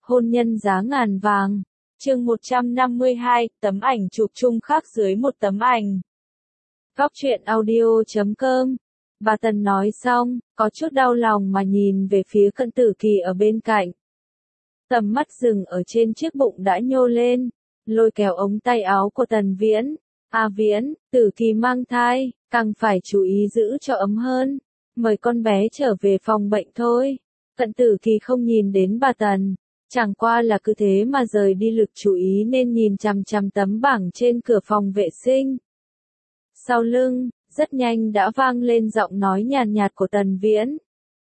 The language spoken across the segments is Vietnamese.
hôn nhân giá ngàn vàng. Chương 152, tấm ảnh chụp chung khác dưới một tấm ảnh. Góc truyện audio.com. Bà Tần nói xong, có chút đau lòng mà nhìn về phía Cận Tử Kỳ ở bên cạnh. Tầm mắt dừng ở trên chiếc bụng đã nhô lên, lôi kéo ống tay áo của Tần Viễn. À Viễn, Tử Kỳ mang thai, càng phải chú ý giữ cho ấm hơn. Mời con bé trở về phòng bệnh thôi. Cận Tử Kỳ không nhìn đến bà Tần, chẳng qua là cứ thế mà rời đi lực chú ý nên nhìn chằm chằm tấm bảng trên cửa phòng vệ sinh. Sau lưng, rất nhanh đã vang lên giọng nói nhàn nhạt của Tần Viễn.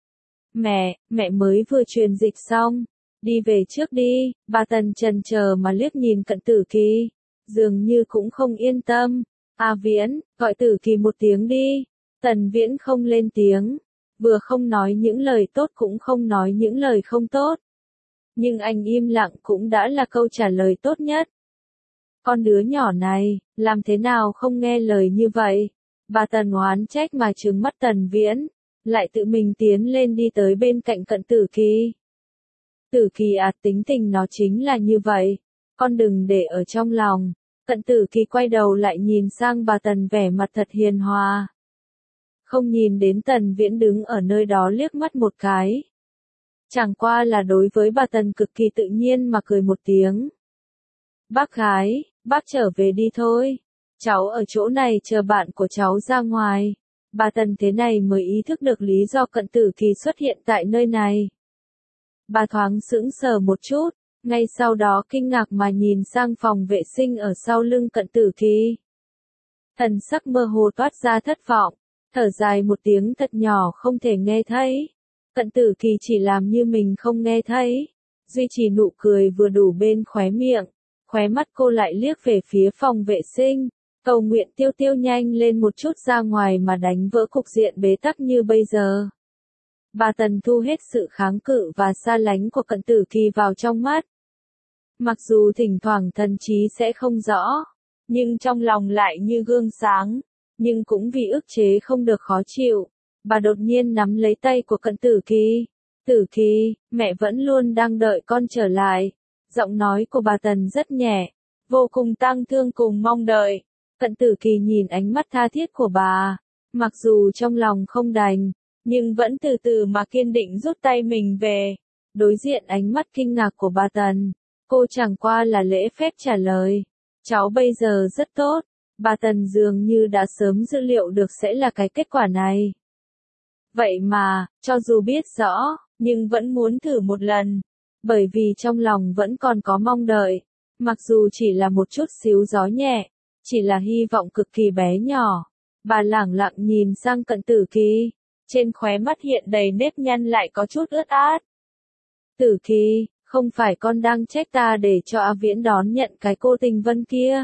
Mẹ mới vừa truyền dịch xong, đi về trước đi. Bà Tần chần chờ mà liếc nhìn Cận Tử Kỳ, dường như cũng không yên tâm. À Viễn, gọi Tử Kỳ một tiếng đi. Tần Viễn không lên tiếng, vừa không nói những lời tốt cũng không nói những lời không tốt. Nhưng anh im lặng cũng đã là câu trả lời tốt nhất. Con đứa nhỏ này, làm thế nào không nghe lời như vậy? Bà Tần oán trách mà trừng mắt Tần Viễn, lại tự mình tiến lên đi tới bên cạnh Cận Tử Kỳ. Tử Kỳ tính tình nó chính là như vậy, con đừng để ở trong lòng. Cận Tử Kỳ quay đầu lại nhìn sang bà Tần vẻ mặt thật hiền hòa. Không nhìn đến Tần Viễn đứng ở nơi đó liếc mắt một cái. Chẳng qua là đối với bà Tần cực kỳ tự nhiên mà cười một tiếng. Bác gái, bác trở về đi thôi. Cháu ở chỗ này chờ bạn của cháu ra ngoài. Bà Tần thế này mới ý thức được lý do Cận Tử Kỳ xuất hiện tại nơi này. Bà thoáng sững sờ một chút, ngay sau đó kinh ngạc mà nhìn sang phòng vệ sinh ở sau lưng Cận Tử Kỳ. Thần sắc mơ hồ toát ra thất vọng, thở dài một tiếng thật nhỏ không thể nghe thấy. Cận Tử Kỳ chỉ làm như mình không nghe thấy, duy trì nụ cười vừa đủ bên khóe miệng, khóe mắt cô lại liếc về phía phòng vệ sinh, cầu nguyện Tiêu Tiêu nhanh lên một chút ra ngoài mà đánh vỡ cục diện bế tắc như bây giờ. Bà Tần thu hết sự kháng cự và xa lánh của Cận Tử Kỳ vào trong mắt. Mặc dù thỉnh thoảng thần trí sẽ không rõ, nhưng trong lòng lại như gương sáng, nhưng cũng vì ức chế không được khó chịu. Bà đột nhiên nắm lấy tay của Cận Tử Kỳ. Tử Kỳ, mẹ vẫn luôn đang đợi con trở lại. Giọng nói của bà Tần rất nhẹ, vô cùng tang thương cùng mong đợi. Cận Tử Kỳ nhìn ánh mắt tha thiết của bà, mặc dù trong lòng không đành, nhưng vẫn từ từ mà kiên định rút tay mình về. Đối diện ánh mắt kinh ngạc của bà Tần, cô chẳng qua là lễ phép trả lời. Cháu bây giờ rất tốt. Bà Tần dường như đã sớm dự liệu được sẽ là cái kết quả này. Vậy mà, cho dù biết rõ, nhưng vẫn muốn thử một lần. Bởi vì trong lòng vẫn còn có mong đợi. Mặc dù chỉ là một chút xíu gió nhẹ, chỉ là hy vọng cực kỳ bé nhỏ. Bà lẳng lặng nhìn sang Cận Tử Kỳ, trên khóe mắt hiện đầy nếp nhăn lại có chút ướt át. Tử Kỳ, không phải con đang trách ta để cho A Viễn đón nhận cái cô Tình Vân kia.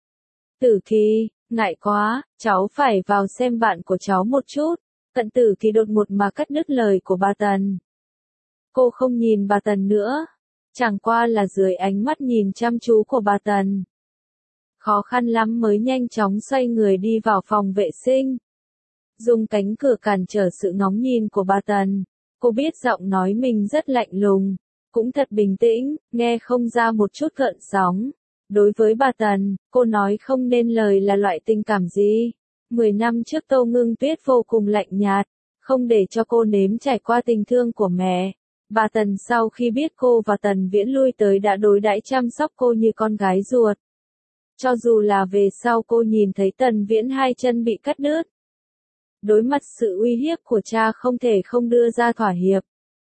Tử Kỳ, ngại quá, cháu phải vào xem bạn của cháu một chút. Cận Tử Kỳ đột ngột mà cắt đứt lời của bà Tần. Cô không nhìn bà Tần nữa, chẳng qua là dưới ánh mắt nhìn chăm chú của bà Tần. Khó khăn lắm mới nhanh chóng xoay người đi vào phòng vệ sinh. Dùng cánh cửa cản trở sự ngóng nhìn của bà Tần. Cô biết giọng nói mình rất lạnh lùng, cũng thật bình tĩnh, nghe không ra một chút gợn sóng. Đối với bà Tần, cô nói không nên lời là loại tình cảm gì. 10 năm trước Tô Ngưng Tuyết vô cùng lạnh nhạt, không để cho cô nếm trải qua tình thương của mẹ. Bà Tần sau khi biết cô và Tần Viễn lui tới đã đối đãi chăm sóc cô như con gái ruột. Cho dù là về sau cô nhìn thấy Tần Viễn hai chân bị cắt đứt. Đối mặt sự uy hiếp của cha không thể không đưa ra thỏa hiệp.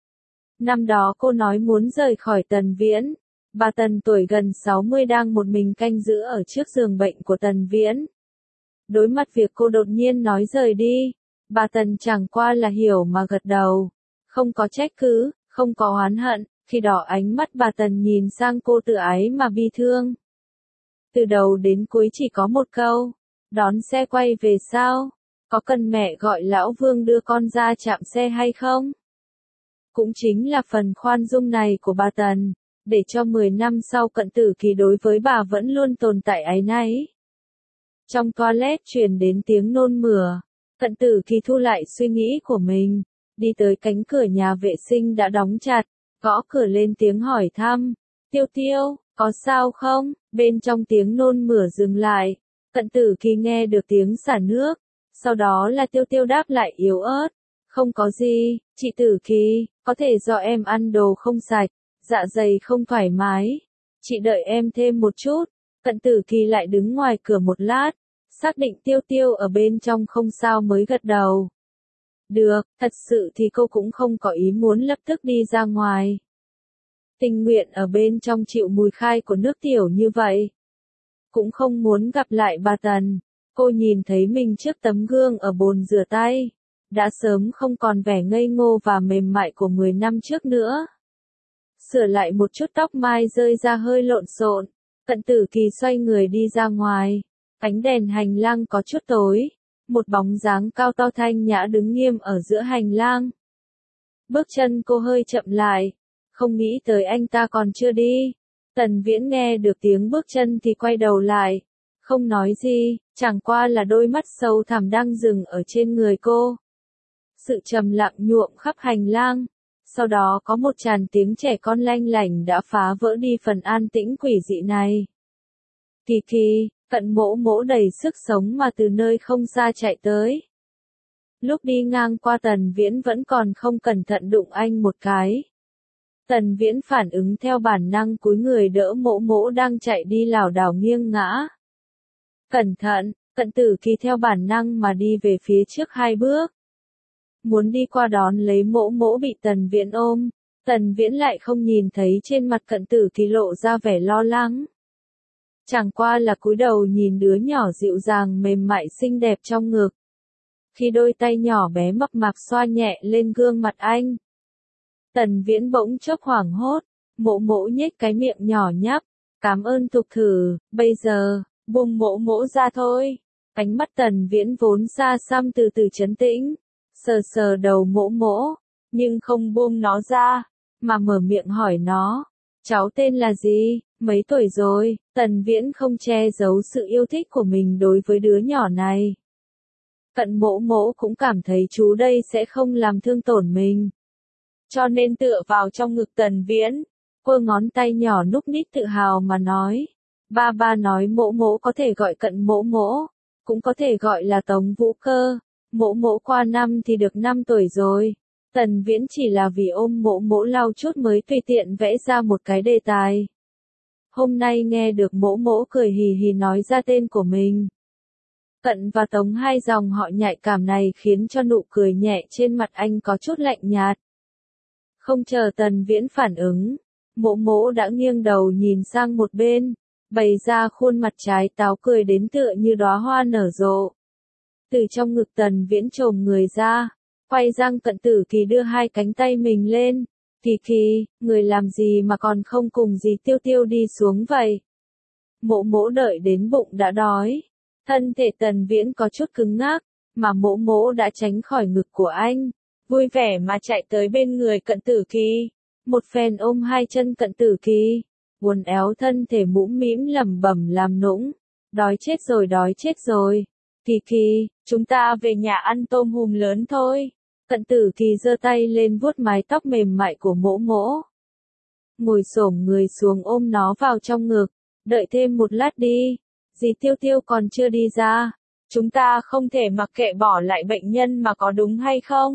Năm đó cô nói muốn rời khỏi Tần Viễn. Bà Tần tuổi gần 60 đang một mình canh giữ ở trước giường bệnh của Tần Viễn. Đối mặt việc cô đột nhiên nói rời đi, bà Tần chẳng qua là hiểu mà gật đầu. Không có trách cứ, không có oán hận, khi đó ánh mắt bà Tần nhìn sang cô tự ái mà bi thương. Từ đầu đến cuối chỉ có một câu, đón xe quay về sao? Có cần mẹ gọi lão Vương đưa con ra trạm xe hay không? Cũng chính là phần khoan dung này của bà Tần, để cho 10 năm sau Cận Tử Kỳ đối với bà vẫn luôn tồn tại áy náy. Trong toilet truyền đến tiếng nôn mửa, Cận Tử Kỳ thu lại suy nghĩ của mình, đi tới cánh cửa nhà vệ sinh đã đóng chặt, gõ cửa lên tiếng hỏi thăm. Tiêu Tiêu, có sao không? Bên trong tiếng nôn mửa dừng lại. Cận Tử Kỳ nghe được tiếng xả nước. Sau đó là Tiêu Tiêu đáp lại yếu ớt. Không có gì, chị Tử Kỳ, có thể do em ăn đồ không sạch, dạ dày không thoải mái. Chị đợi em thêm một chút. Cận Tử Kỳ lại đứng ngoài cửa một lát, xác định Tiêu Tiêu ở bên trong không sao mới gật đầu. Được, thật sự thì cô cũng không có ý muốn lập tức đi ra ngoài. Tình nguyện ở bên trong chịu mùi khai của nước tiểu như vậy. Cũng không muốn gặp lại bà Tần. Cô nhìn thấy mình trước tấm gương ở bồn rửa tay. Đã sớm không còn vẻ ngây ngô và mềm mại của 10 năm trước nữa. Sửa lại một chút tóc mai rơi ra hơi lộn xộn. Cận Tử Kỳ xoay người đi ra ngoài. Ánh đèn hành lang có chút tối. Một bóng dáng cao to thanh nhã đứng nghiêm ở giữa hành lang. Bước chân cô hơi chậm lại. Không nghĩ tới anh ta còn chưa đi. Tần Viễn nghe được tiếng bước chân thì quay đầu lại. Không nói gì, chẳng qua là đôi mắt sâu thẳm đang dừng ở trên người cô. Sự trầm lặng nhuộm khắp hành lang. Sau đó có một tràng tiếng trẻ con lanh lảnh đã phá vỡ đi phần an tĩnh quỷ dị này. Kỳ Kỳ, Cận Mỗ Mỗ đầy sức sống mà từ nơi không xa chạy tới. Lúc đi ngang qua Tần Viễn vẫn còn không cẩn thận đụng anh một cái. Tần Viễn phản ứng theo bản năng cúi người đỡ Mỗ Mỗ đang chạy đi lảo đảo nghiêng ngã. Cẩn thận, Cận Tử Kỳ theo bản năng mà đi về phía trước 2 bước. Muốn đi qua đón lấy Mỗ Mỗ bị Tần Viễn ôm. Tần Viễn lại không nhìn thấy trên mặt Cận Tử Kỳ lộ ra vẻ lo lắng. Chẳng qua là cúi đầu nhìn đứa nhỏ dịu dàng mềm mại xinh đẹp trong ngực. Khi đôi tay nhỏ bé mập mạp xoa nhẹ lên gương mặt anh. Tần Viễn bỗng chốc hoảng hốt, Mỗ Mỗ nhếch cái miệng nhỏ nhấp, cảm ơn Thục Thử, bây giờ, buông Mỗ Mỗ ra thôi. Ánh mắt Tần Viễn vốn xa xăm từ từ trấn tĩnh, sờ sờ đầu Mỗ Mỗ, nhưng không buông nó ra, mà mở miệng hỏi nó, cháu tên là gì, mấy tuổi rồi? Tần Viễn không che giấu sự yêu thích của mình đối với đứa nhỏ này. Cận Mỗ Mỗ cũng cảm thấy chú đây sẽ không làm thương tổn mình. Cho nên tựa vào trong ngực Tần Viễn, cô ngón tay nhỏ núc ních tự hào mà nói. Ba nói Mỗ Mỗ có thể gọi Cận Mỗ Mỗ, cũng có thể gọi là Tống Vũ Cơ. Mỗ Mỗ qua năm thì được 5 tuổi rồi. Tần Viễn chỉ là vì ôm Mỗ Mỗ lau chút mới tùy tiện vẽ ra một cái đề tài. Hôm nay nghe được Mỗ Mỗ cười hì hì nói ra tên của mình. Cận và Tống hai dòng họ nhạy cảm này khiến cho nụ cười nhẹ trên mặt anh có chút lạnh nhạt. Không chờ Tần Viễn phản ứng, Mỗ Mỗ đã nghiêng đầu nhìn sang một bên, bày ra khuôn mặt trái táo cười đến tựa như đóa hoa nở rộ. Từ trong ngực Tần Viễn chồm người ra, quay sang Cận Tử Kỳ đưa 2 cánh tay mình lên. Kỳ Kỳ, người làm gì mà còn không cùng dì Tiêu Tiêu đi xuống vậy? Mỗ Mỗ đợi đến bụng đã đói. Thân thể Tần Viễn có chút cứng ngắc, mà Mỗ Mỗ đã tránh khỏi ngực của anh, vui vẻ mà chạy tới bên người Cận Tử Kỳ. Một phen ôm 2 chân Cận Tử Kỳ, uốn éo thân thể mũm mĩm lẩm bẩm làm nũng. Đói chết rồi, đói chết rồi. Kỳ Kỳ, chúng ta về nhà ăn tôm hùm lớn thôi. Cận Tử Kỳ giơ tay lên vuốt mái tóc mềm mại của Mỗ Mỗ. Ngồi xổm người xuống ôm nó vào trong ngực. Đợi thêm một lát đi. Dì Tiêu Tiêu còn chưa đi ra. Chúng ta không thể mặc kệ bỏ lại bệnh nhân mà có đúng hay không?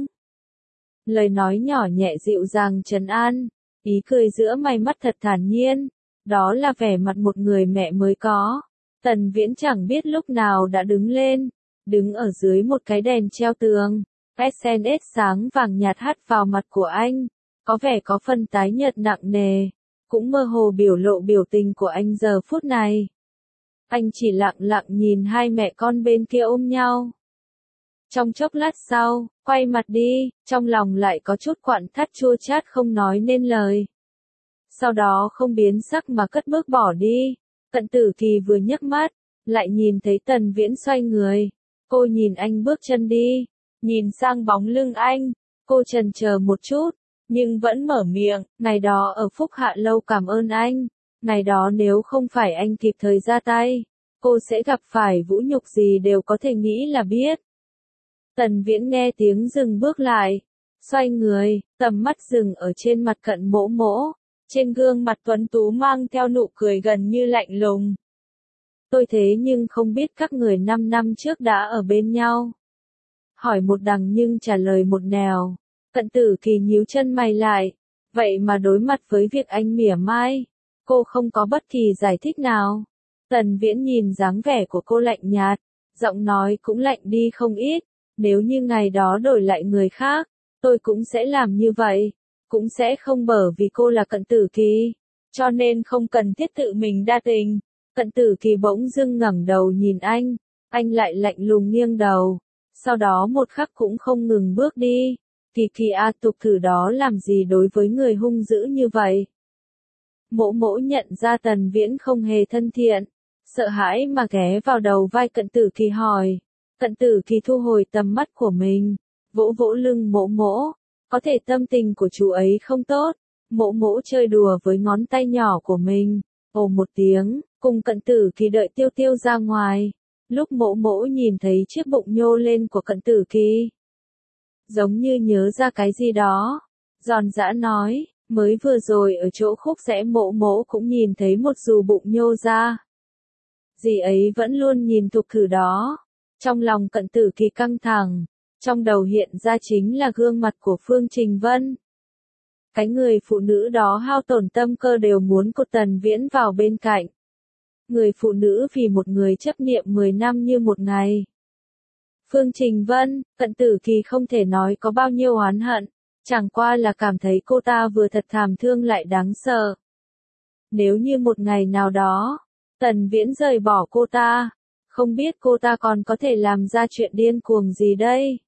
Lời nói nhỏ nhẹ dịu dàng trấn an. Ý cười giữa mày mắt thật thản nhiên. Đó là vẻ mặt một người mẹ mới có. Tần Viễn chẳng biết lúc nào đã đứng lên. Đứng ở dưới một cái đèn treo tường. SNS sáng vàng nhạt hắt vào mặt của anh, có vẻ có phần tái nhợt nặng nề, cũng mơ hồ biểu lộ biểu tình của anh giờ phút này. Anh chỉ lặng lặng nhìn 2 mẹ con bên kia ôm nhau. Trong chốc lát sau, quay mặt đi, trong lòng lại có chút quặn thắt chua chát không nói nên lời. Sau đó không biến sắc mà cất bước bỏ đi. Cận Tử Kỳ vừa nhấc mắt, lại nhìn thấy Tần Viễn xoay người. Cô nhìn anh bước chân đi. Nhìn sang bóng lưng anh, cô chần chờ một chút, nhưng vẫn mở miệng, ngày đó ở Phúc Hạ Lâu cảm ơn anh, ngày đó nếu không phải anh kịp thời ra tay, cô sẽ gặp phải vũ nhục gì đều có thể nghĩ là biết. Tần Viễn nghe tiếng dừng bước lại, Xoay người, tầm mắt dừng ở trên mặt Cận Mỗ Mỗ, trên gương mặt tuấn tú mang theo nụ cười gần như lạnh lùng. Tôi thế nhưng không biết các người 5 năm trước đã ở bên nhau. Hỏi một đằng nhưng trả lời một nẻo. Cận Tử Kỳ nhíu chân mày lại. Vậy mà đối mặt với việc anh mỉa mai, cô không có bất kỳ giải thích nào. Tần Viễn nhìn dáng vẻ của cô lạnh nhạt, giọng nói cũng lạnh đi không ít. Nếu như ngày đó đổi lại người khác, tôi cũng sẽ làm như vậy. Cũng sẽ không bởi vì cô là Cận Tử Kỳ, cho nên không cần thiết tự mình đa tình. Cận Tử Kỳ bỗng dưng ngẩng đầu nhìn anh lại lạnh lùng nghiêng đầu, sau đó một khắc cũng không ngừng bước đi. Kỳ Kỳ a, tục thử đó làm gì đối với người hung dữ như vậy? Mỗ Mỗ nhận ra Tần Viễn không hề thân thiện, sợ hãi mà ghé vào đầu vai Cận Tử Kỳ hỏi. Cận Tử Kỳ thu hồi tầm mắt của mình, vỗ vỗ lưng Mỗ Mỗ, có thể tâm tình của chú ấy không tốt. Mỗ Mỗ chơi đùa với ngón tay nhỏ của mình, ồ một tiếng, cùng Cận Tử Kỳ đợi Tiêu Tiêu ra ngoài. Lúc Mỗ Mỗ nhìn thấy chiếc bụng nhô lên của Cận Tử Kỳ, giống như nhớ ra cái gì đó, giòn giã nói, mới vừa rồi ở chỗ khúc rẽ Mỗ Mỗ cũng nhìn thấy một dù bụng nhô ra. Dì ấy vẫn luôn nhìn tục thử đó. Trong lòng Cận Tử Kỳ căng thẳng, trong đầu hiện ra chính là gương mặt của Phương Trình Vân. Cái người phụ nữ đó hao tổn tâm cơ đều muốn cột Tần Viễn vào bên cạnh. Người phụ nữ vì một người chấp niệm 10 năm như một ngày. Phương Trình Vân, Cận Tử Kỳ không thể nói có bao nhiêu oán hận, chẳng qua là cảm thấy cô ta vừa thật thảm thương lại đáng sợ. Nếu như một ngày nào đó, Tần Viễn rời bỏ cô ta, không biết cô ta còn có thể làm ra chuyện điên cuồng gì đây.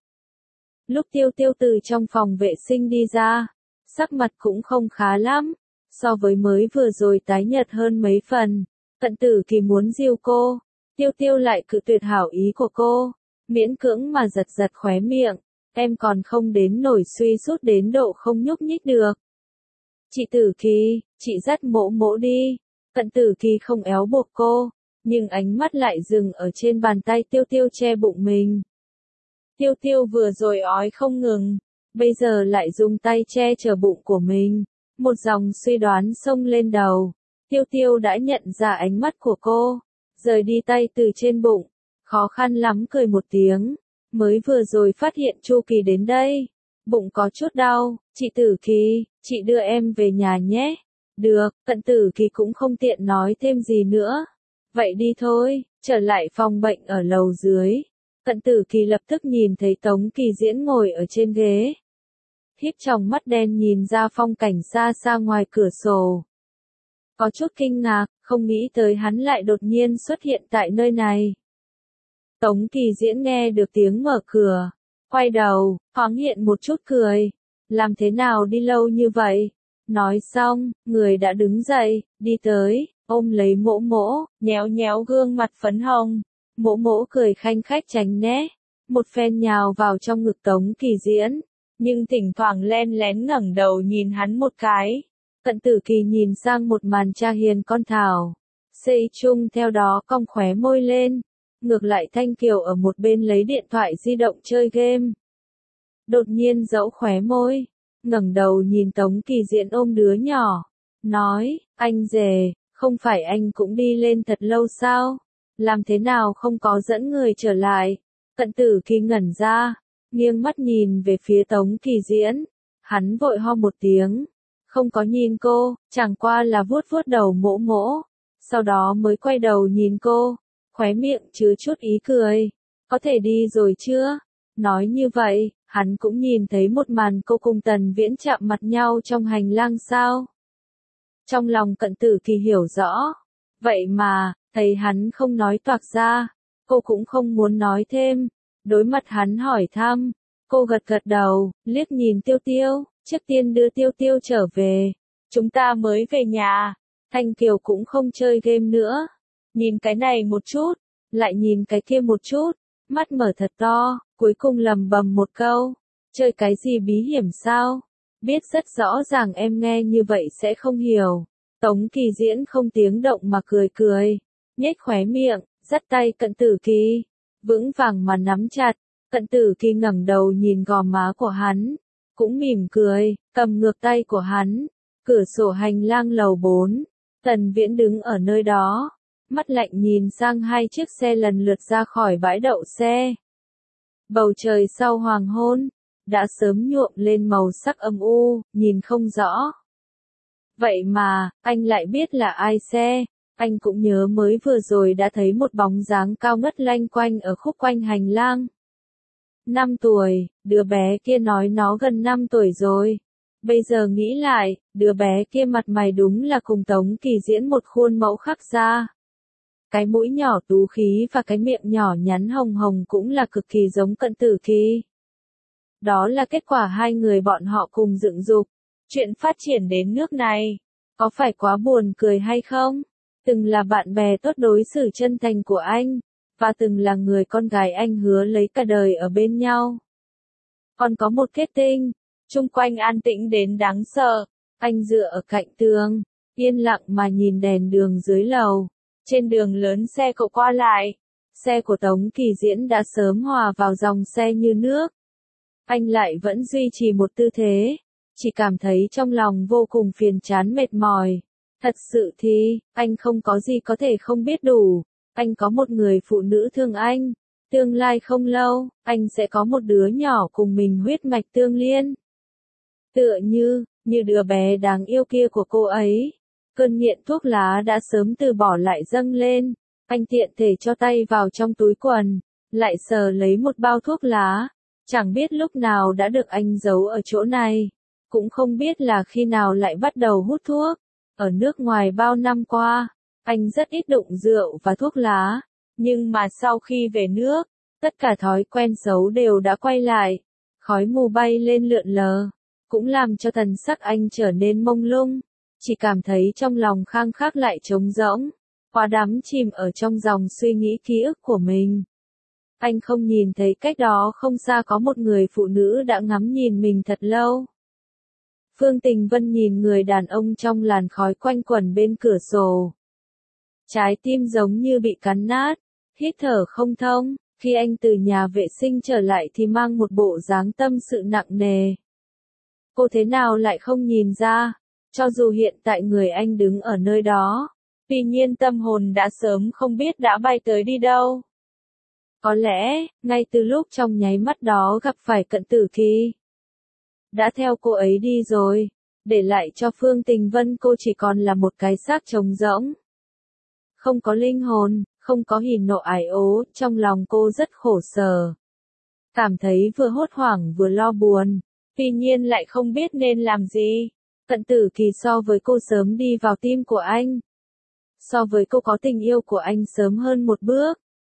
Lúc Tiêu Tiêu từ trong phòng vệ sinh đi ra, sắc mặt cũng không khá lắm, so với mới vừa rồi tái nhợt hơn mấy phần. Cận Tử Kỳ muốn dìu cô, Tiêu Tiêu lại cự tuyệt hảo ý của cô, miễn cưỡng mà giật giật khóe miệng, em còn không đến nổi suy sút đến độ không nhúc nhích được. Chị Tử Kỳ, chị dắt Mỗ Mỗ đi. Cận Tử Kỳ không éo buộc cô, nhưng ánh mắt lại dừng ở trên bàn tay Tiêu Tiêu che bụng mình. Tiêu Tiêu vừa rồi ói không ngừng, bây giờ lại dùng tay che chở bụng của mình. Một dòng suy đoán xông lên đầu. Tiêu Tiêu đã nhận ra ánh mắt của cô, rời đi tay từ trên bụng, khó khăn lắm cười một tiếng. Mới vừa rồi phát hiện Chu Kỳ đến đây, bụng có chút đau, chị Tử Kỳ, chị đưa em về nhà nhé. Được, Cận Tử Kỳ cũng không tiện nói thêm gì nữa. Vậy đi thôi, trở lại phòng bệnh ở lầu dưới. Cận Tử Kỳ lập tức nhìn thấy Tống Kỳ Diễn ngồi ở trên ghế. Híp tròng mắt đen nhìn ra phong cảnh xa xa ngoài cửa sổ. Có chút kinh ngạc, không nghĩ tới hắn lại đột nhiên xuất hiện tại nơi này. Tống Kỳ Diễn nghe được tiếng mở cửa, quay đầu, thoáng hiện một chút cười. Làm thế nào đi lâu như vậy? Nói xong, người đã đứng dậy, đi tới, ôm lấy Mỗ Mỗ, nhéo nhéo gương mặt phấn hồng. Mỗ Mỗ cười khanh khách tránh né, một phen nhào vào trong ngực Tống Kỳ Diễn, nhưng thỉnh thoảng len lén ngẩng đầu nhìn hắn một cái. Cận Tử Kỳ nhìn sang một màn cha hiền con Thảo, xây chung theo đó cong khóe môi lên. Ngược lại Thanh Kiều ở một bên lấy điện thoại di động chơi game. Đột nhiên giãu khóe môi, ngẩng đầu nhìn Tống Kỳ Diễn ôm đứa nhỏ, nói, anh rể, không phải anh cũng đi lên thật lâu sao? Làm thế nào không có dẫn người trở lại? Cận Tử Kỳ ngẩn ra, nghiêng mắt nhìn về phía Tống Kỳ Diễn. Hắn vội ho một tiếng, không có nhìn cô, chẳng qua là vuốt vuốt đầu Mỗ Mỗ, sau đó mới quay đầu nhìn cô, khóe miệng chứa chút ý cười. Có thể đi rồi chưa? Nói như vậy, hắn cũng nhìn thấy một màn cô cùng Tần Viễn chạm mặt nhau trong hành lang sao? Trong lòng Cận Tử Kỳ hiểu rõ. Vậy mà, thấy hắn không nói toạc ra, cô cũng không muốn nói thêm. Đối mặt hắn hỏi thăm, cô gật gật đầu, liếc nhìn Tiêu Tiêu, trước tiên đưa Tiêu Tiêu trở về. Chúng ta mới về nhà. Thanh Kiều cũng không chơi game nữa. Nhìn cái này một chút, lại nhìn cái kia một chút, mắt mở thật to, cuối cùng lầm bầm một câu. Chơi cái gì bí hiểm sao? Biết rất rõ ràng em nghe như vậy sẽ không hiểu. Tống Kỳ Diễn không tiếng động mà cười cười, nhếch khóe miệng, dắt tay Cận Tử Kỳ, vững vàng mà nắm chặt. Cận Tử Kỳ ngẩng đầu nhìn gò má của hắn, cũng mỉm cười, cầm ngược tay của hắn. Cửa sổ hành lang lầu 4, Tần Viễn đứng ở nơi đó, mắt lạnh nhìn sang hai chiếc xe lần lượt ra khỏi bãi đậu xe. Bầu trời sau hoàng hôn, đã sớm nhuộm lên màu sắc âm u, nhìn không rõ. Vậy mà, anh lại biết là ai xe, anh cũng nhớ mới vừa rồi đã thấy một bóng dáng cao ngất loanh quanh ở khúc quanh hành lang. 5 tuổi, đứa bé kia nói nó gần 5 tuổi rồi. Bây giờ nghĩ lại, đứa bé kia mặt mày đúng là cùng Tống Kỳ Diễn một khuôn mẫu khắc ra. Cái mũi nhỏ tú khí và cái miệng nhỏ nhắn hồng hồng cũng là cực kỳ giống Cận Tử Kỳ. Đó là kết quả hai người bọn họ cùng dựng dục. Chuyện phát triển đến nước này, có phải quá buồn cười hay không? Từng là bạn bè tốt đối xử chân thành của anh, và từng là người con gái anh hứa lấy cả đời ở bên nhau. Còn có một kết tinh, chung quanh an tĩnh đến đáng sợ, anh dựa ở cạnh tường, yên lặng mà nhìn đèn đường dưới lầu. Trên đường lớn xe cộ qua lại, xe của Tống Kỳ Diễn đã sớm hòa vào dòng xe như nước. Anh lại vẫn duy trì một tư thế, chỉ cảm thấy trong lòng vô cùng phiền chán mệt mỏi. Thật sự thì, anh không có gì có thể không biết đủ. Anh có một người phụ nữ thương anh. Tương lai không lâu, anh sẽ có một đứa nhỏ cùng mình huyết mạch tương liên. Tựa như đứa bé đáng yêu kia của cô ấy. Cơn nghiện thuốc lá đã sớm từ bỏ lại dâng lên. Anh tiện thể cho tay vào trong túi quần, lại sờ lấy một bao thuốc lá. Chẳng biết lúc nào đã được anh giấu ở chỗ này. Cũng không biết là khi nào lại bắt đầu hút thuốc. Ở nước ngoài bao năm qua, anh rất ít đụng rượu và thuốc lá. Nhưng mà sau khi về nước, tất cả thói quen xấu đều đã quay lại. Khói mù bay lên lượn lờ, cũng làm cho thần sắc anh trở nên mông lung. Chỉ cảm thấy trong lòng khang khắc lại trống rỗng, quá đắm chìm ở trong dòng suy nghĩ ký ức của mình. Anh không nhìn thấy cách đó không xa có một người phụ nữ đã ngắm nhìn mình thật lâu. Phương Tình Vân nhìn người đàn ông trong làn khói quanh quẩn bên cửa sổ. Trái tim giống như bị cắn nát, hít thở không thông, khi anh từ nhà vệ sinh trở lại thì mang một bộ dáng tâm sự nặng nề. Cô thế nào lại không nhìn ra, cho dù hiện tại người anh đứng ở nơi đó, tuy nhiên tâm hồn đã sớm không biết đã bay tới đi đâu. Có lẽ, ngay từ lúc trong nháy mắt đó gặp phải Cận Tử Kỳ, đã theo cô ấy đi rồi, để lại cho Phương Tình Vân cô chỉ còn là một cái xác trống rỗng. Không có linh hồn, không có hỉ nộ ái ố, trong lòng cô rất khổ sở. Cảm thấy vừa hốt hoảng vừa lo buồn, tuy nhiên lại không biết nên làm gì. Cận Tử Kỳ so với cô sớm đi vào tim của anh. So với cô có tình yêu của anh sớm hơn một bước.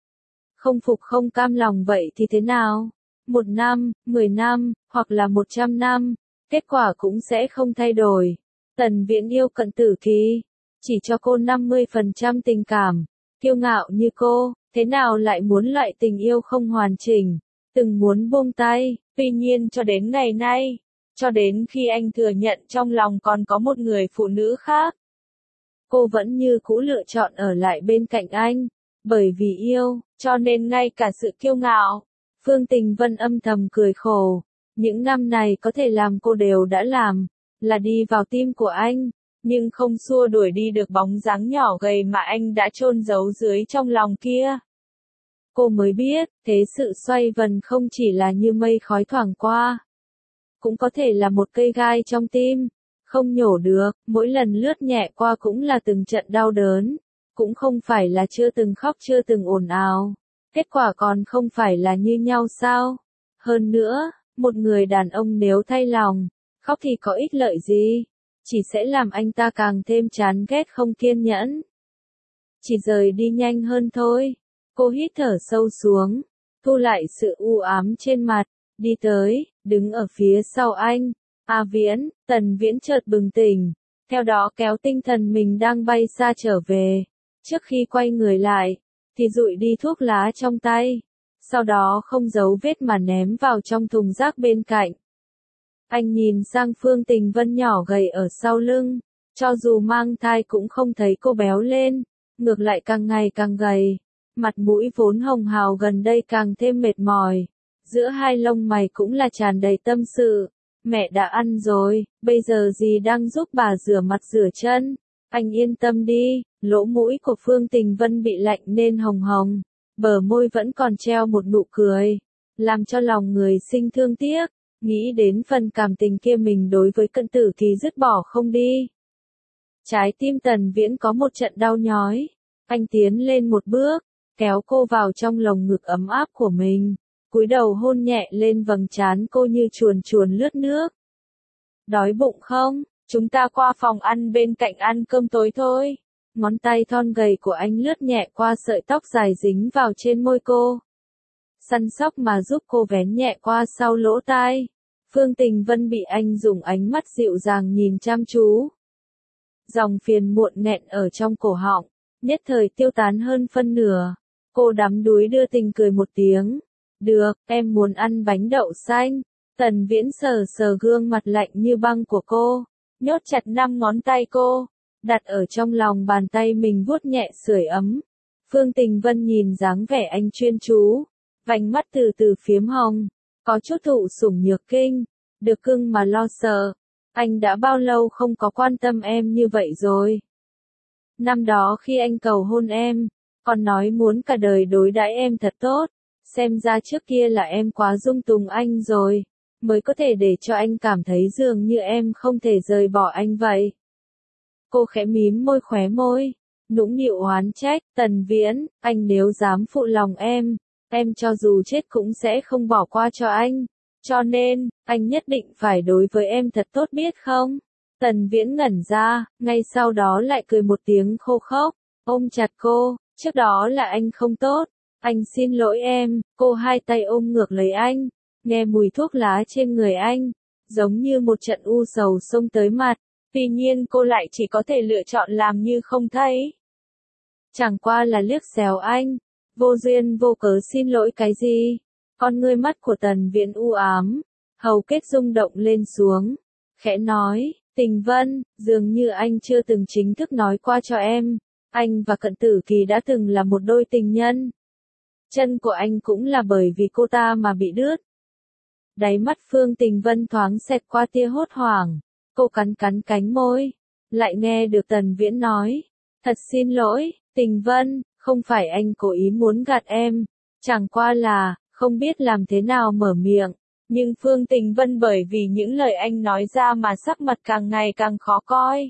Không phục không cam lòng vậy thì thế nào? 1 năm, 10 năm, hoặc là 100 năm, kết quả cũng sẽ không thay đổi. Tần Viễn yêu Cận Tử Kỳ, chỉ cho cô 50% tình cảm, kiêu ngạo như cô, thế nào lại muốn loại tình yêu không hoàn chỉnh, từng muốn buông tay, tuy nhiên cho đến ngày nay, cho đến khi anh thừa nhận trong lòng còn có một người phụ nữ khác, cô vẫn như cũ lựa chọn ở lại bên cạnh anh, bởi vì yêu, cho nên ngay cả sự kiêu ngạo. Phương Tình Vân âm thầm cười khổ, những năm này có thể làm cô đều đã làm, là đi vào tim của anh, nhưng không xua đuổi đi được bóng dáng nhỏ gầy mà anh đã chôn giấu dưới trong lòng kia. Cô mới biết, thế sự xoay vần không chỉ là như mây khói thoảng qua, cũng có thể là một cây gai trong tim, không nhổ được, mỗi lần lướt nhẹ qua cũng là từng trận đau đớn, cũng không phải là chưa từng khóc chưa từng ồn ào. Kết quả còn không phải là như nhau sao? Hơn nữa, một người đàn ông nếu thay lòng, khóc thì có ích lợi gì? Chỉ sẽ làm anh ta càng thêm chán ghét không kiên nhẫn. Chỉ rời đi nhanh hơn thôi. Cô hít thở sâu xuống, thu lại sự u ám trên mặt, đi tới, đứng ở phía sau anh. A Viễn, Tần Viễn chợt bừng tỉnh, theo đó kéo tinh thần mình đang bay xa trở về. Trước khi quay người lại, thì dụi đi thuốc lá trong tay, sau đó không giấu vết mà ném vào trong thùng rác bên cạnh. Anh nhìn sang Phương Tình Vân nhỏ gầy ở sau lưng, cho dù mang thai cũng không thấy cô béo lên, ngược lại càng ngày càng gầy, mặt mũi vốn hồng hào gần đây càng thêm mệt mỏi, giữa hai lông mày cũng là tràn đầy tâm sự, Mẹ đã ăn rồi, bây giờ dì đang giúp bà rửa mặt rửa chân. Anh yên tâm đi, lỗ mũi của Phương Tình Vân bị lạnh nên hồng hồng, bờ môi vẫn còn treo một nụ cười, làm cho lòng người sinh thương tiếc, nghĩ đến phần cảm tình kia mình đối với Cận Tử Kỳ dứt bỏ không đi. Trái tim Tần Viễn có một trận đau nhói, anh tiến lên một bước, kéo cô vào trong lồng ngực ấm áp của mình, cúi đầu hôn nhẹ lên vầng trán cô như chuồn chuồn lướt nước. Đói bụng không? Chúng ta qua phòng ăn bên cạnh ăn cơm tối thôi. Ngón tay thon gầy của anh lướt nhẹ qua sợi tóc dài dính vào trên môi cô. Săn sóc mà giúp cô vén nhẹ qua sau lỗ tai. Phương Tình Vân bị anh dùng ánh mắt dịu dàng nhìn chăm chú. Dòng phiền muộn nghẹn ở trong cổ họng, nhất thời tiêu tán hơn phân nửa. Cô đắm đuối đưa tình cười một tiếng. Được, em muốn ăn bánh đậu xanh. Tần Viễn sờ sờ gương mặt lạnh như băng của cô, nhốt chặt 5 ngón tay cô, đặt ở trong lòng bàn tay mình vuốt nhẹ sưởi ấm. Phương Tình Vân nhìn dáng vẻ anh chuyên chú, vành mắt từ từ phiếm hồng, có chút thụ sủng nhược kinh, được cưng mà lo sợ. Anh đã bao lâu không có quan tâm em như vậy rồi? Năm đó khi anh cầu hôn em, còn nói muốn cả đời đối đãi em thật tốt, xem ra trước kia là em quá dung túng anh rồi, mới có thể để cho anh cảm thấy dường như em không thể rời bỏ anh vậy. Cô khẽ mím môi khóe môi, nũng nịu oán trách, Tần Viễn, anh nếu dám phụ lòng em cho dù chết cũng sẽ không bỏ qua cho anh. Cho nên, anh nhất định phải đối với em thật tốt biết không? Tần Viễn ngẩn ra, ngay sau đó lại cười một tiếng khô khốc, ôm chặt cô, trước đó là anh không tốt, anh xin lỗi em. Cô hai tay ôm ngược lấy anh, nghe mùi thuốc lá trên người anh, giống như một trận u sầu xông tới mặt, tuy nhiên cô lại chỉ có thể lựa chọn làm như không thấy. Chẳng qua là liếc xéo anh, vô duyên vô cớ xin lỗi cái gì? Con ngươi mắt của Tần Viễn u ám, hầu kết rung động lên xuống, khẽ nói, Tình Vân, dường như anh chưa từng chính thức nói qua cho em, anh và Cận Tử Kỳ đã từng là một đôi tình nhân. Chân của anh cũng là bởi vì cô ta mà bị đứt. Đáy mắt Phương Tình Vân thoáng xẹt qua tia hốt hoảng, cô cắn cắn cánh môi, lại nghe được Tần Viễn nói, thật xin lỗi, Tình Vân, không phải anh cố ý muốn gạt em, chẳng qua là, không biết làm thế nào mở miệng, nhưng Phương Tình Vân bởi vì những lời anh nói ra mà sắc mặt càng ngày càng khó coi.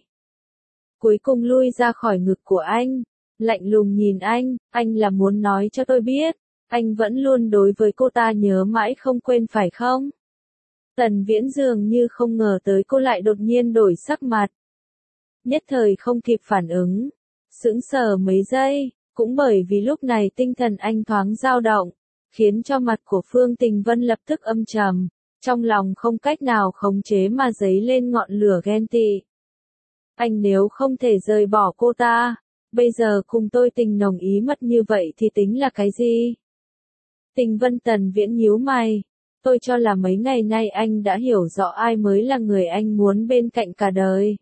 Cuối cùng lui ra khỏi ngực của anh, lạnh lùng nhìn anh là muốn nói cho tôi biết, anh vẫn luôn đối với cô ta nhớ mãi không quên phải không? Tần Viễn dường như không ngờ tới cô lại đột nhiên đổi sắc mặt. Nhất thời không kịp phản ứng, sững sờ mấy giây, cũng bởi vì lúc này tinh thần anh thoáng dao động, khiến cho mặt của Phương Tình Vân lập tức âm trầm, trong lòng không cách nào khống chế mà dấy lên ngọn lửa ghen tị. Anh nếu không thể rời bỏ cô ta, bây giờ cùng tôi tình nồng ý mật như vậy thì tính là cái gì? Tình Vân. Tần Viễn nhíu mày, tôi cho là mấy ngày nay anh đã hiểu rõ ai mới là người anh muốn bên cạnh cả đời.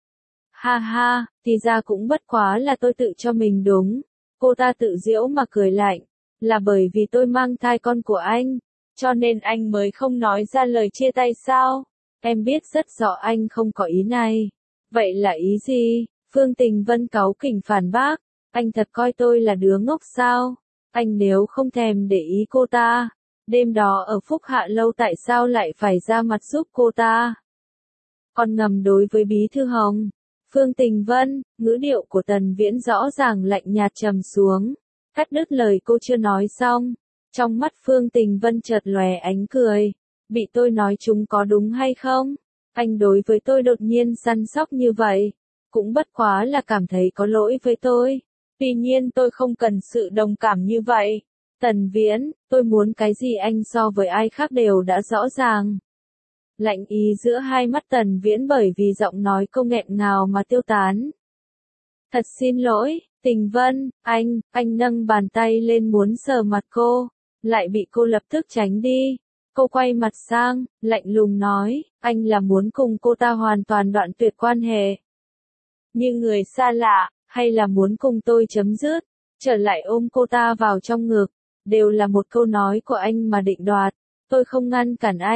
Ha ha, thì ra cũng bất quá là tôi tự cho mình đúng. Cô ta tự giễu mà cười lạnh, là bởi vì tôi mang thai con của anh, cho nên anh mới không nói ra lời chia tay sao? Em biết rất rõ anh không có ý này. Vậy là ý gì? Phương Tình Vân cáu kỉnh phản bác, anh thật coi tôi là đứa ngốc sao? Anh nếu không thèm để ý cô ta, đêm đó ở Phúc Hạ Lâu tại sao lại phải ra mặt giúp cô ta? Còn ngầm đối với Bí Thư Hồng. Phương Tình Vân, ngữ điệu của Tần Viễn rõ ràng lạnh nhạt trầm xuống, cắt đứt lời cô chưa nói xong. Trong mắt Phương Tình Vân chợt lóe ánh cười, bị tôi nói chúng có đúng hay không? Anh đối với tôi đột nhiên săn sóc như vậy, cũng bất quá là cảm thấy có lỗi với tôi. Tuy nhiên tôi không cần sự đồng cảm như vậy. Tần Viễn, tôi muốn cái gì anh so với ai khác đều đã rõ ràng. Lạnh ý giữa hai mắt Tần Viễn bởi vì giọng nói cô nghẹn ngào mà tiêu tán. Thật xin lỗi, Tình Vân, anh nâng bàn tay lên muốn sờ mặt cô, lại bị cô lập tức tránh đi. Cô quay mặt sang, lạnh lùng nói, anh là muốn cùng cô ta hoàn toàn đoạn tuyệt quan hệ. Như người xa lạ, hay là muốn cùng tôi chấm dứt, trở lại ôm cô ta vào trong ngực, đều là một câu nói của anh mà định đoạt. Tôi không ngăn cản anh,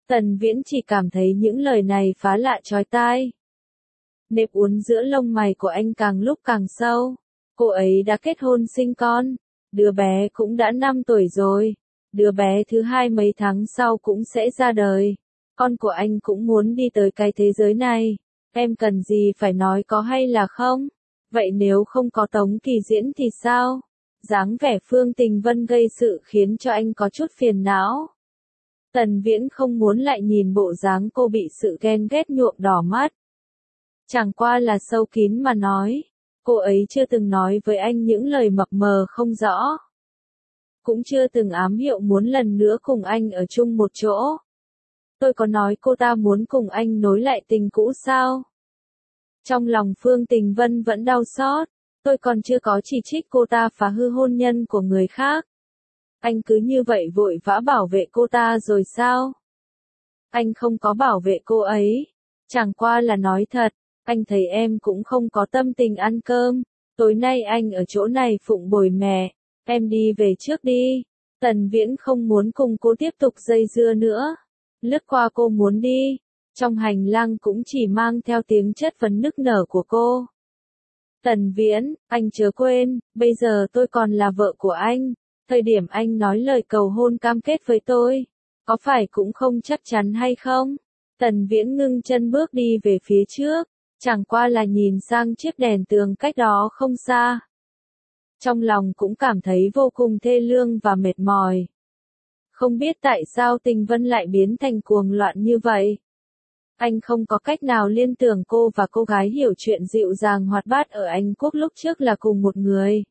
Tần Viễn chỉ cảm thấy những lời này phá lạ chói tai. Nếp uốn giữa lông mày của anh càng lúc càng sâu. Cô ấy đã kết hôn sinh con. Đứa bé cũng đã 5 tuổi rồi. Đứa bé thứ hai mấy tháng sau cũng sẽ ra đời. Con của anh cũng muốn đi tới cái thế giới này. Em cần gì phải nói có hay là không? Vậy nếu không có Tống Kỳ diễn thì sao? Dáng vẻ Phương Tình Vân gây sự khiến cho anh có chút phiền não. Tần Viễn không muốn lại nhìn bộ dáng cô bị sự ghen ghét nhuộm đỏ mắt. Chẳng qua là sâu kín mà nói. Cô ấy chưa từng nói với anh những lời mập mờ không rõ. Cũng chưa từng ám hiệu muốn lần nữa cùng anh ở chung một chỗ. Tôi có nói cô ta muốn cùng anh nối lại tình cũ sao? Trong lòng Phương Tình Vân vẫn đau xót. Tôi còn chưa có chỉ trích cô ta phá hư hôn nhân của người khác. Anh cứ như vậy vội vã bảo vệ cô ta rồi sao? Anh không có bảo vệ cô ấy. Chẳng qua là nói thật. Anh thấy em cũng không có tâm tình ăn cơm. Tối nay anh ở chỗ này phụng bồi mẹ. Em đi về trước đi. Tần Viễn không muốn cùng cô tiếp tục dây dưa nữa. Lướt qua cô muốn đi. Trong hành lang cũng chỉ mang theo tiếng chất vấn nức nở của cô. Tần Viễn, anh chớ quên, bây giờ tôi còn là vợ của anh. Thời điểm anh nói lời cầu hôn cam kết với tôi. Có phải cũng không chắc chắn hay không? Tần Viễn ngưng chân bước đi về phía trước. Chẳng qua là nhìn sang chiếc đèn tường cách đó không xa. Trong lòng cũng cảm thấy vô cùng thê lương và mệt mỏi. Không biết tại sao Tình Vân lại biến thành cuồng loạn như vậy. Anh không có cách nào liên tưởng cô và cô gái hiểu chuyện dịu dàng hoạt bát ở Anh Quốc lúc trước là cùng một người.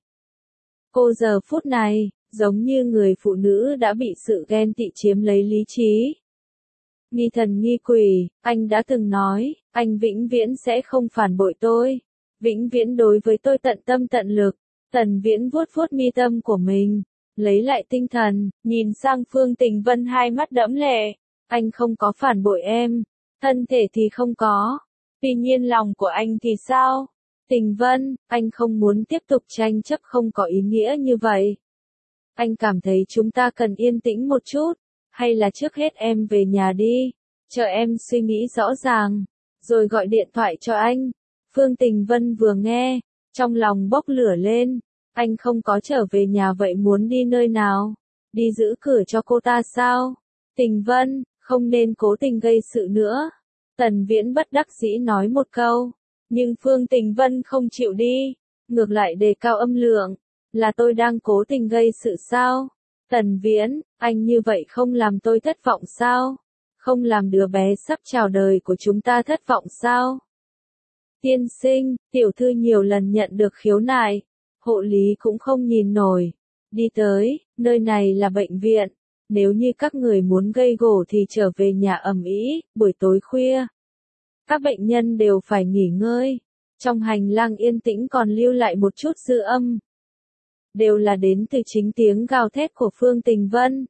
Cô giờ phút này, giống như người phụ nữ đã bị sự ghen tị chiếm lấy lý trí. Nghi thần nghi quỷ, anh đã từng nói, anh vĩnh viễn sẽ không phản bội tôi. Vĩnh viễn đối với tôi tận tâm tận lực. Tần Viễn vuốt vuốt mi tâm của mình. Lấy lại tinh thần, nhìn sang Phương Tình Vân hai mắt đẫm lệ. Anh không có phản bội em. Thân thể thì không có. Tuy nhiên lòng của anh thì sao? Tình Vân, anh không muốn tiếp tục tranh chấp không có ý nghĩa như vậy. Anh cảm thấy chúng ta cần yên tĩnh một chút. Hay là trước hết em về nhà đi. Chờ em suy nghĩ rõ ràng. Rồi gọi điện thoại cho anh. Phương Tình Vân vừa nghe. Trong lòng bốc lửa lên. Anh không có trở về nhà vậy muốn đi nơi nào? Đi giữ cửa cho cô ta sao? Tình Vân, không nên cố tình gây sự nữa. Tần Viễn bất đắc dĩ nói một câu. Nhưng Phương Tình Vân không chịu đi. Ngược lại đề cao âm lượng. Là tôi đang cố tình gây sự sao? Tần Viễn, anh như vậy không làm tôi thất vọng sao? Không làm đứa bé sắp chào đời của chúng ta thất vọng sao? Tiên sinh, tiểu thư nhiều lần nhận được khiếu nại. Hộ lý cũng không nhìn nổi. Đi tới, nơi này là bệnh viện. Nếu như các người muốn gây gổ thì trở về nhà ầm ĩ, buổi tối khuya. Các bệnh nhân đều phải nghỉ ngơi. Trong hành lang yên tĩnh còn lưu lại một chút dư âm. Đều là đến từ chính tiếng gào thét của Phương Tình Vân.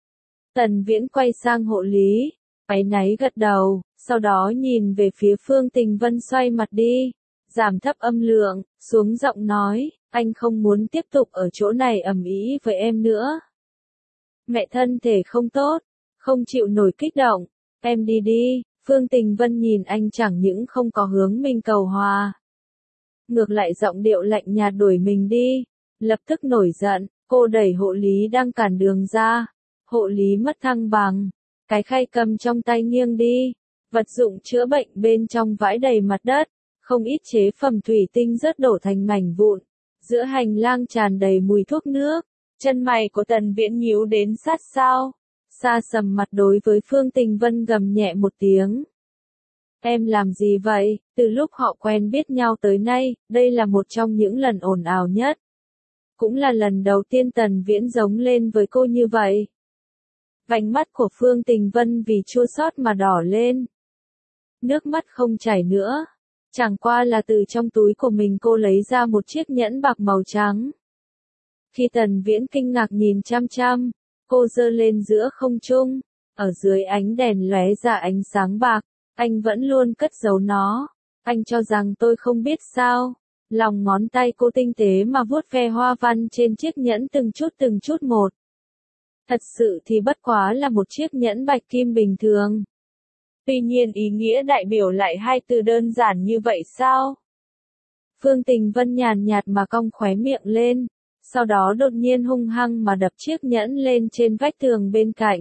Tần Viễn quay sang hộ lý. Áy náy gật đầu, sau đó nhìn về phía Phương Tình Vân xoay mặt đi. Giảm thấp âm lượng, xuống giọng nói, anh không muốn tiếp tục ở chỗ này ầm ĩ với em nữa. Mẹ thân thể không tốt, không chịu nổi kích động, em đi đi. Phương Tình Vân nhìn anh chẳng những không có hướng mình cầu hòa. Ngược lại giọng điệu lạnh nhạt đuổi mình đi. Lập tức nổi giận, cô đẩy hộ lý đang cản đường ra. Hộ lý mất thăng bằng. Cái khay cầm trong tay nghiêng đi. Vật dụng chữa bệnh bên trong vãi đầy mặt đất. Không ít chế phẩm thủy tinh rớt đổ thành mảnh vụn. Giữa hành lang tràn đầy mùi thuốc nước. Chân mày của Tần Viễn nhíu đến sát sao. Sa sầm mặt đối với Phương Tình Vân gầm nhẹ một tiếng. Em làm gì vậy? Từ lúc họ quen biết nhau tới nay, đây là một trong những lần ồn ào nhất. Cũng là lần đầu tiên Tần Viễn giống lên với cô như vậy. Vành mắt của Phương Tình Vân vì chua xót mà đỏ lên. Nước mắt không chảy nữa. Chẳng qua là từ trong túi của mình cô lấy ra một chiếc nhẫn bạc màu trắng. Khi Tần Viễn kinh ngạc nhìn chăm chăm, cô giơ lên giữa không trung. Ở dưới ánh đèn lóe ra ánh sáng bạc, anh vẫn luôn cất giấu nó. Anh cho rằng tôi không biết sao. Lòng ngón tay cô tinh tế mà vuốt ve hoa văn trên chiếc nhẫn từng chút một. Thật sự thì bất quá là một chiếc nhẫn bạch kim bình thường. Tuy nhiên ý nghĩa đại biểu lại hai từ đơn giản như vậy sao? Phương Tình Vân nhàn nhạt mà cong khóe miệng lên, sau đó đột nhiên hung hăng mà đập chiếc nhẫn lên trên vách tường bên cạnh.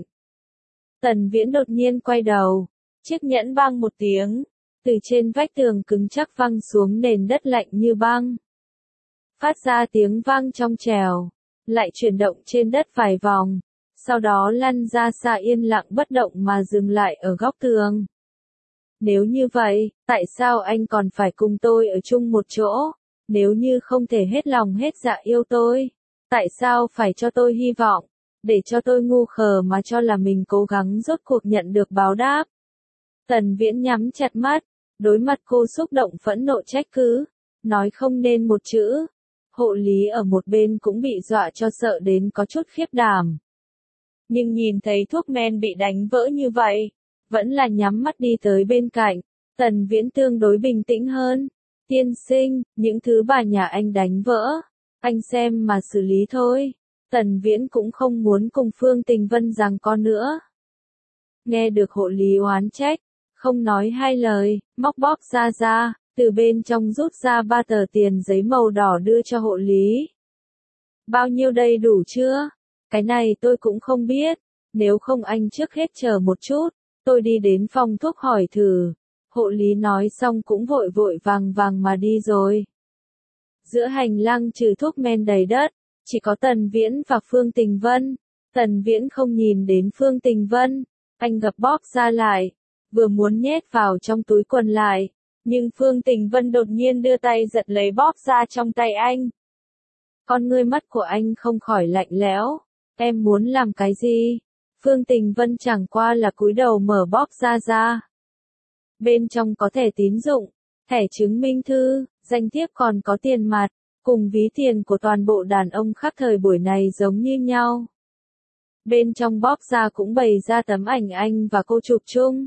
Tần Viễn đột nhiên quay đầu, chiếc nhẫn bang một tiếng, từ trên vách tường cứng chắc văng xuống nền đất lạnh như băng. Phát ra tiếng vang trong trèo, lại chuyển động trên đất vài vòng, sau đó lăn ra xa yên lặng bất động mà dừng lại ở góc tường. Nếu như vậy, tại sao anh còn phải cùng tôi ở chung một chỗ? Nếu như không thể hết lòng hết dạ yêu tôi, tại sao phải cho tôi hy vọng, để cho tôi ngu khờ mà cho là mình cố gắng rốt cuộc nhận được báo đáp? Tần Viễn nhắm chặt mắt, đối mặt cô xúc động phẫn nộ trách cứ, nói không nên một chữ. Hộ lý ở một bên cũng bị dọa cho sợ đến có chút khiếp đảm. Nhưng nhìn thấy thuốc men bị đánh vỡ như vậy, vẫn là nhắm mắt đi tới bên cạnh. Tần Viễn tương đối bình tĩnh hơn. Tiên sinh, những thứ bà nhà anh đánh vỡ, anh xem mà xử lý thôi. Tần Viễn cũng không muốn cùng Phương Tình Vân giằng co nữa. Nghe được hộ lý oán trách, không nói hai lời, móc bóp ra, từ bên trong rút ra 3 tờ tiền giấy màu đỏ đưa cho hộ lý. Bao nhiêu đây đủ chưa? Cái này tôi cũng không biết, nếu không anh trước hết chờ một chút, tôi đi đến phòng thuốc hỏi thử. Hộ lý nói xong cũng vội vội vàng mà đi rồi. Giữa hành lang trừ thuốc men đầy đất, chỉ có Tần Viễn và Phương Tình Vân. Tần Viễn không nhìn đến Phương Tình Vân, anh gập bóp ra lại, vừa muốn nhét vào trong túi quần lại, nhưng Phương Tình Vân đột nhiên đưa tay giật lấy bóp ra trong tay anh. Con ngươi mắt của anh không khỏi lạnh lẽo, em muốn làm cái gì? Phương Tình Vân chẳng qua là cúi đầu mở bóp ra. Bên trong có thẻ tín dụng, thẻ chứng minh thư, danh thiếp còn có tiền mặt, cùng ví tiền của toàn bộ đàn ông khác thời buổi này giống như nhau. Bên trong bóp ra cũng bày ra tấm ảnh anh và cô chụp chung.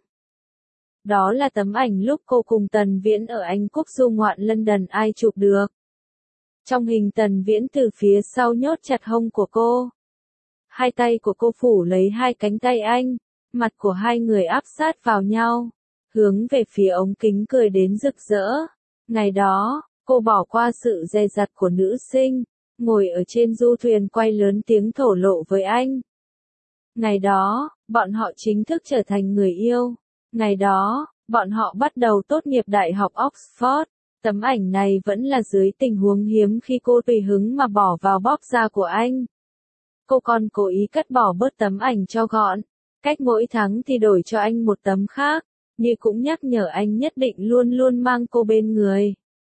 Đó là tấm ảnh lúc cô cùng Tần Viễn ở Anh Quốc du ngoạn London ai chụp được. Trong hình Tần Viễn từ phía sau nhốt chặt hông của cô. Hai tay của cô phủ lấy hai cánh tay anh, mặt của hai người áp sát vào nhau, hướng về phía ống kính cười đến rực rỡ. Ngày đó, cô bỏ qua sự dè dặt của nữ sinh, ngồi ở trên du thuyền quay lớn tiếng thổ lộ với anh. Ngày đó, bọn họ chính thức trở thành người yêu. Ngày đó, bọn họ bắt đầu tốt nghiệp Đại học Oxford. Tấm ảnh này vẫn là dưới tình huống hiếm khi cô tùy hứng mà bỏ vào bóp da của anh. Cô còn cố ý cắt bỏ bớt tấm ảnh cho gọn, cách mỗi tháng thì đổi cho anh một tấm khác, như cũng nhắc nhở anh nhất định luôn luôn mang cô bên người.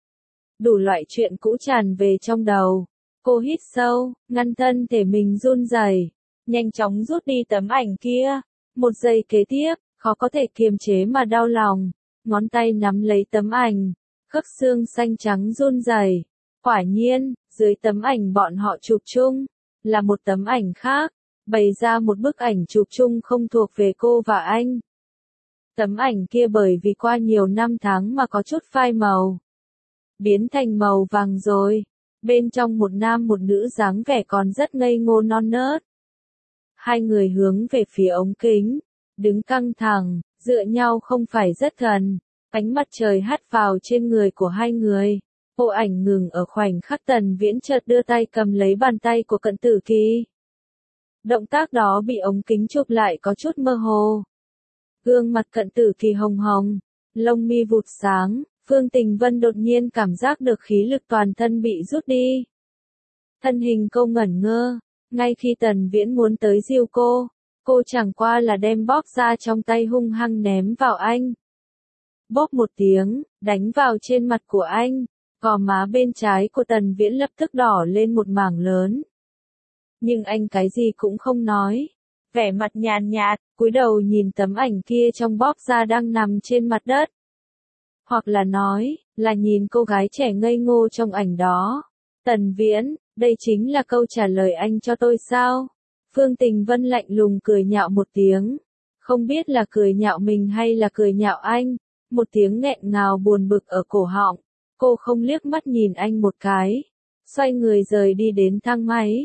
Đủ loại chuyện cũ tràn về trong đầu. Cô hít sâu, ngăn thân thể mình run rẩy, nhanh chóng rút đi tấm ảnh kia. Một giây kế tiếp, khó có thể kiềm chế mà đau lòng, ngón tay nắm lấy tấm ảnh, khớp xương xanh trắng run rẩy. Quả nhiên, dưới tấm ảnh bọn họ chụp chung, là một tấm ảnh khác, bày ra một bức ảnh chụp chung không thuộc về cô và anh. Tấm ảnh kia bởi vì qua nhiều năm tháng mà có chút phai màu, biến thành màu vàng rồi. Bên trong một nam một nữ dáng vẻ còn rất ngây ngô non nớt. Hai người hướng về phía ống kính, đứng căng thẳng, dựa nhau không phải rất gần. Ánh mặt trời hắt vào trên người của hai người. Bộ ảnh ngừng ở khoảnh khắc Tần Viễn chợt đưa tay cầm lấy bàn tay của Cận Tử Kỳ. Động tác đó bị ống kính chụp lại có chút mơ hồ. Gương mặt Cận Tử Kỳ hồng hồng, lông mi vụt sáng, Phương Tình Vân đột nhiên cảm giác được khí lực toàn thân bị rút đi. Thân hình cô ngẩn ngơ, ngay khi Tần Viễn muốn tới dìu cô chẳng qua là đem bóp ra trong tay hung hăng ném vào anh. Bóp một tiếng, đánh vào trên mặt của anh, gò má bên trái của Tần Viễn lập tức đỏ lên một mảng lớn. Nhưng anh cái gì cũng không nói, vẻ mặt nhàn nhạt, cúi đầu nhìn tấm ảnh kia trong bóp ra đang nằm trên mặt đất. Hoặc là nói, là nhìn cô gái trẻ ngây ngô trong ảnh đó. Tần Viễn, đây chính là câu trả lời anh cho tôi sao? Phương Tình Vân lạnh lùng cười nhạo một tiếng. Không biết là cười nhạo mình hay là cười nhạo anh. Một tiếng nghẹn ngào buồn bực ở cổ họng. Cô không liếc mắt nhìn anh một cái. Xoay người rời đi đến thang máy.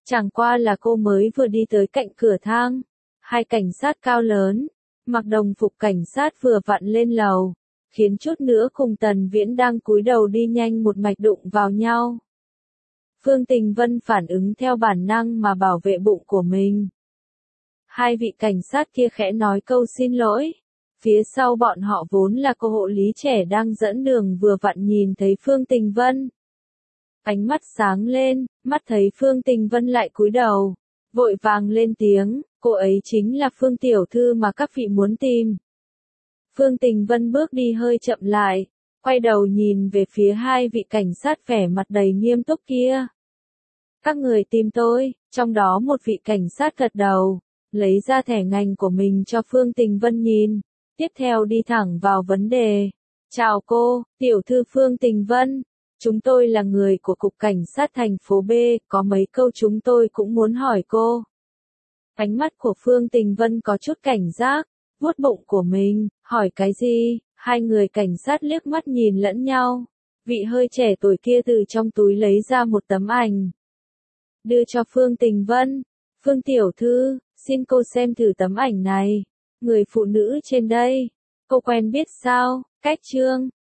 Chẳng qua là cô mới vừa đi tới cạnh cửa thang. Hai cảnh sát cao lớn, mặc đồng phục cảnh sát vừa vặn lên lầu, khiến chút nữa cùng Tần Viễn đang cúi đầu đi nhanh một mạch đụng vào nhau. Phương Tình Vân phản ứng theo bản năng mà bảo vệ bụng của mình. Hai vị cảnh sát kia khẽ nói câu xin lỗi. Phía sau bọn họ vốn là cô hộ lý trẻ đang dẫn đường vừa vặn nhìn thấy Phương Tình Vân. Ánh mắt sáng lên, mắt thấy Phương Tình Vân lại cúi đầu, vội vàng lên tiếng, cô ấy chính là Phương tiểu thư mà các vị muốn tìm. Phương Tình Vân bước đi hơi chậm lại, quay đầu nhìn về phía hai vị cảnh sát vẻ mặt đầy nghiêm túc kia. Các người tìm tôi, trong đó một vị cảnh sát gật đầu, lấy ra thẻ ngành của mình cho Phương Tình Vân nhìn, tiếp theo đi thẳng vào vấn đề. Chào cô, tiểu thư Phương Tình Vân. Chúng tôi là người của Cục Cảnh sát thành phố B, có mấy câu chúng tôi cũng muốn hỏi cô. Ánh mắt của Phương Tình Vân có chút cảnh giác, vuốt bụng của mình, hỏi cái gì? Hai người cảnh sát liếc mắt nhìn lẫn nhau. Vị hơi trẻ tuổi kia từ trong túi lấy ra một tấm ảnh. Đưa cho Phương Tình Vân. Phương tiểu thư, xin cô xem thử tấm ảnh này. Người phụ nữ trên đây, cô quen biết sao? Cách Trương,